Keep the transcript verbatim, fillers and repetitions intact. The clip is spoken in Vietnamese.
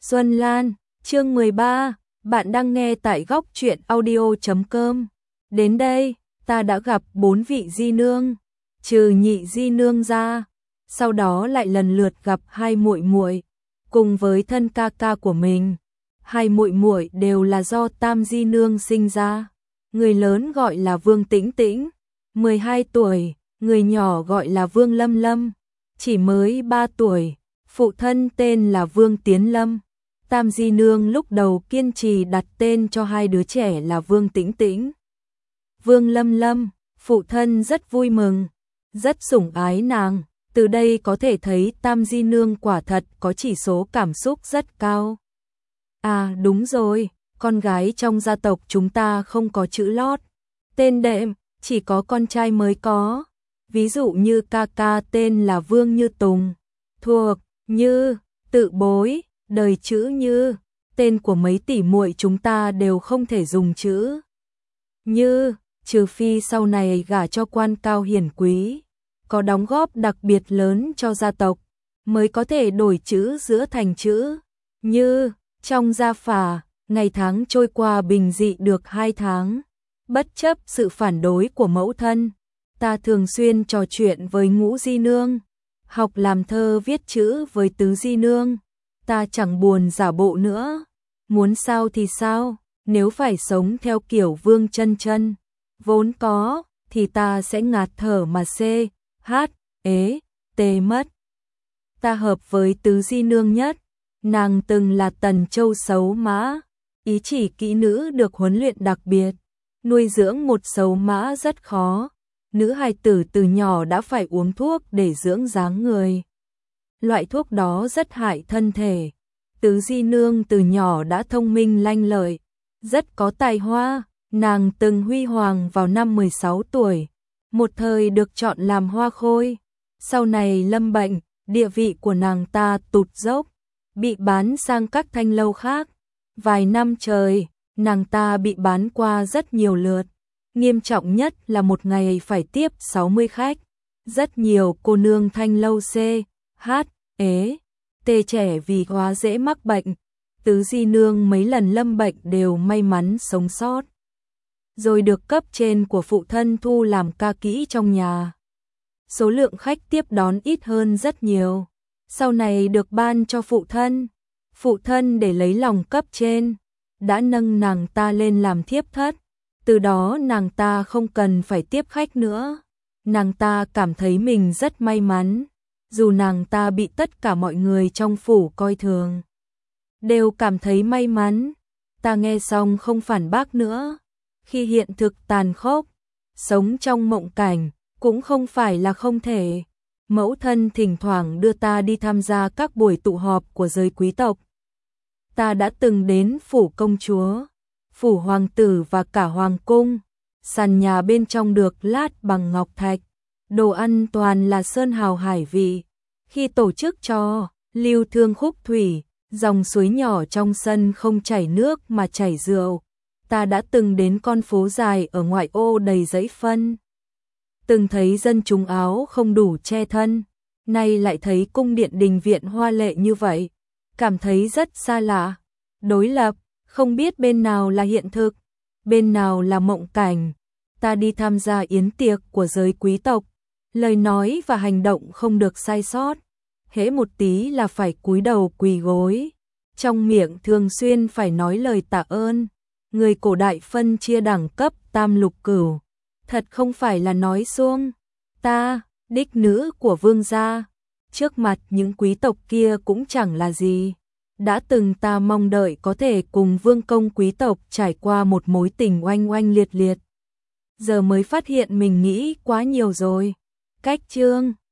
Xuân Lan, chương mười ba, bạn đang nghe tại góc truyện audio chấm com. Đến đây, ta đã gặp bốn vị di nương, trừ nhị di nương ra, sau đó lại lần lượt gặp hai muội muội, cùng với thân ca ca của mình. Hai muội muội đều là do tam di nương sinh ra. Người lớn gọi là Vương Tĩnh Tĩnh, mười hai tuổi, người nhỏ gọi là Vương Lâm Lâm, chỉ mới ba tuổi, phụ thân tên là Vương Tiến Lâm. Tam di nương lúc đầu kiên trì đặt tên cho hai đứa trẻ là Vương Tĩnh Tĩnh, Vương Lâm Lâm, phụ thân rất vui mừng, rất sủng ái nàng, từ đây có thể thấy tam di nương quả thật có chỉ số cảm xúc rất cao. À đúng rồi, con gái trong gia tộc chúng ta không có chữ lót, tên đệm, chỉ có con trai mới có, ví dụ như ca ca tên là Vương Như Tùng, thuộc, Như, tự bối, đời chữ Như, tên của mấy tỷ muội chúng ta đều không thể dùng chữ Như, trừ phi sau này gả cho quan cao hiển quý, có đóng góp đặc biệt lớn cho gia tộc, mới có thể đổi chữ giữa thành chữ Như. Trong gia phả, ngày tháng trôi qua bình dị được hai tháng, bất chấp sự phản đối của mẫu thân, ta thường xuyên trò chuyện với ngũ di nương, học làm thơ viết chữ với tứ di nương, ta chẳng buồn giả bộ nữa, muốn sao thì sao, nếu phải sống theo kiểu Vương Chân Chân vốn có, thì ta sẽ ngạt thở mà xê, hát, ế, tê mất. Ta hợp với tứ di nương nhất. Nàng từng là tần châu xấu mã, ý chỉ kỹ nữ được huấn luyện đặc biệt, nuôi dưỡng một xấu mã rất khó, nữ hài tử từ nhỏ đã phải uống thuốc để dưỡng dáng người. Loại thuốc đó rất hại thân thể, tứ di nương từ nhỏ đã thông minh lanh lợi, rất có tài hoa, nàng từng huy hoàng vào năm mười sáu tuổi, một thời được chọn làm hoa khôi, sau này lâm bệnh, địa vị của nàng ta tụt dốc, bị bán sang các thanh lâu khác. Vài năm trời, nàng ta bị bán qua rất nhiều lượt. Nghiêm trọng nhất là một ngày phải tiếp sáu mươi khách. Rất nhiều cô nương thanh lâu C, H, ế, tê trẻ vì quá dễ mắc bệnh. Tứ di nương mấy lần lâm bệnh đều may mắn sống sót. Rồi được cấp trên của phụ thân thu làm ca kỹ trong nhà. Số lượng khách tiếp đón ít hơn rất nhiều. Sau này được ban cho phụ thân, phụ thân để lấy lòng cấp trên, đã nâng nàng ta lên làm thiếp thất, từ đó nàng ta không cần phải tiếp khách nữa. Nàng ta cảm thấy mình rất may mắn, dù nàng ta bị tất cả mọi người trong phủ coi thường, đều cảm thấy may mắn. Ta nghe xong không phản bác nữa, khi hiện thực tàn khốc, sống trong mộng cảnh cũng không phải là không thể. Mẫu thân thỉnh thoảng đưa ta đi tham gia các buổi tụ họp của giới quý tộc. Ta đã từng đến phủ công chúa, phủ hoàng tử và cả hoàng cung. Sàn nhà bên trong được lát bằng ngọc thạch, đồ ăn toàn là sơn hào hải vị. Khi tổ chức trò lưu thương khúc thủy, dòng suối nhỏ trong sân không chảy nước mà chảy rượu. Ta đã từng đến con phố dài ở ngoại ô đầy giấy phân. Từng thấy dân chúng áo không đủ che thân, nay lại thấy cung điện đình viện hoa lệ như vậy, cảm thấy rất xa lạ, đối lập, không biết bên nào là hiện thực, bên nào là mộng cảnh. Ta đi tham gia yến tiệc của giới quý tộc, lời nói và hành động không được sai sót, hễ một tí là phải cúi đầu quỳ gối, trong miệng thường xuyên phải nói lời tạ ơn. Người cổ đại phân chia đẳng cấp tam lục cửu, thật không phải là nói suông. Ta, đích nữ của vương gia, trước mặt những quý tộc kia cũng chẳng là gì. Đã từng ta mong đợi có thể cùng vương công quý tộc trải qua một mối tình oanh oanh liệt liệt. Giờ mới phát hiện mình nghĩ quá nhiều rồi. Cách chương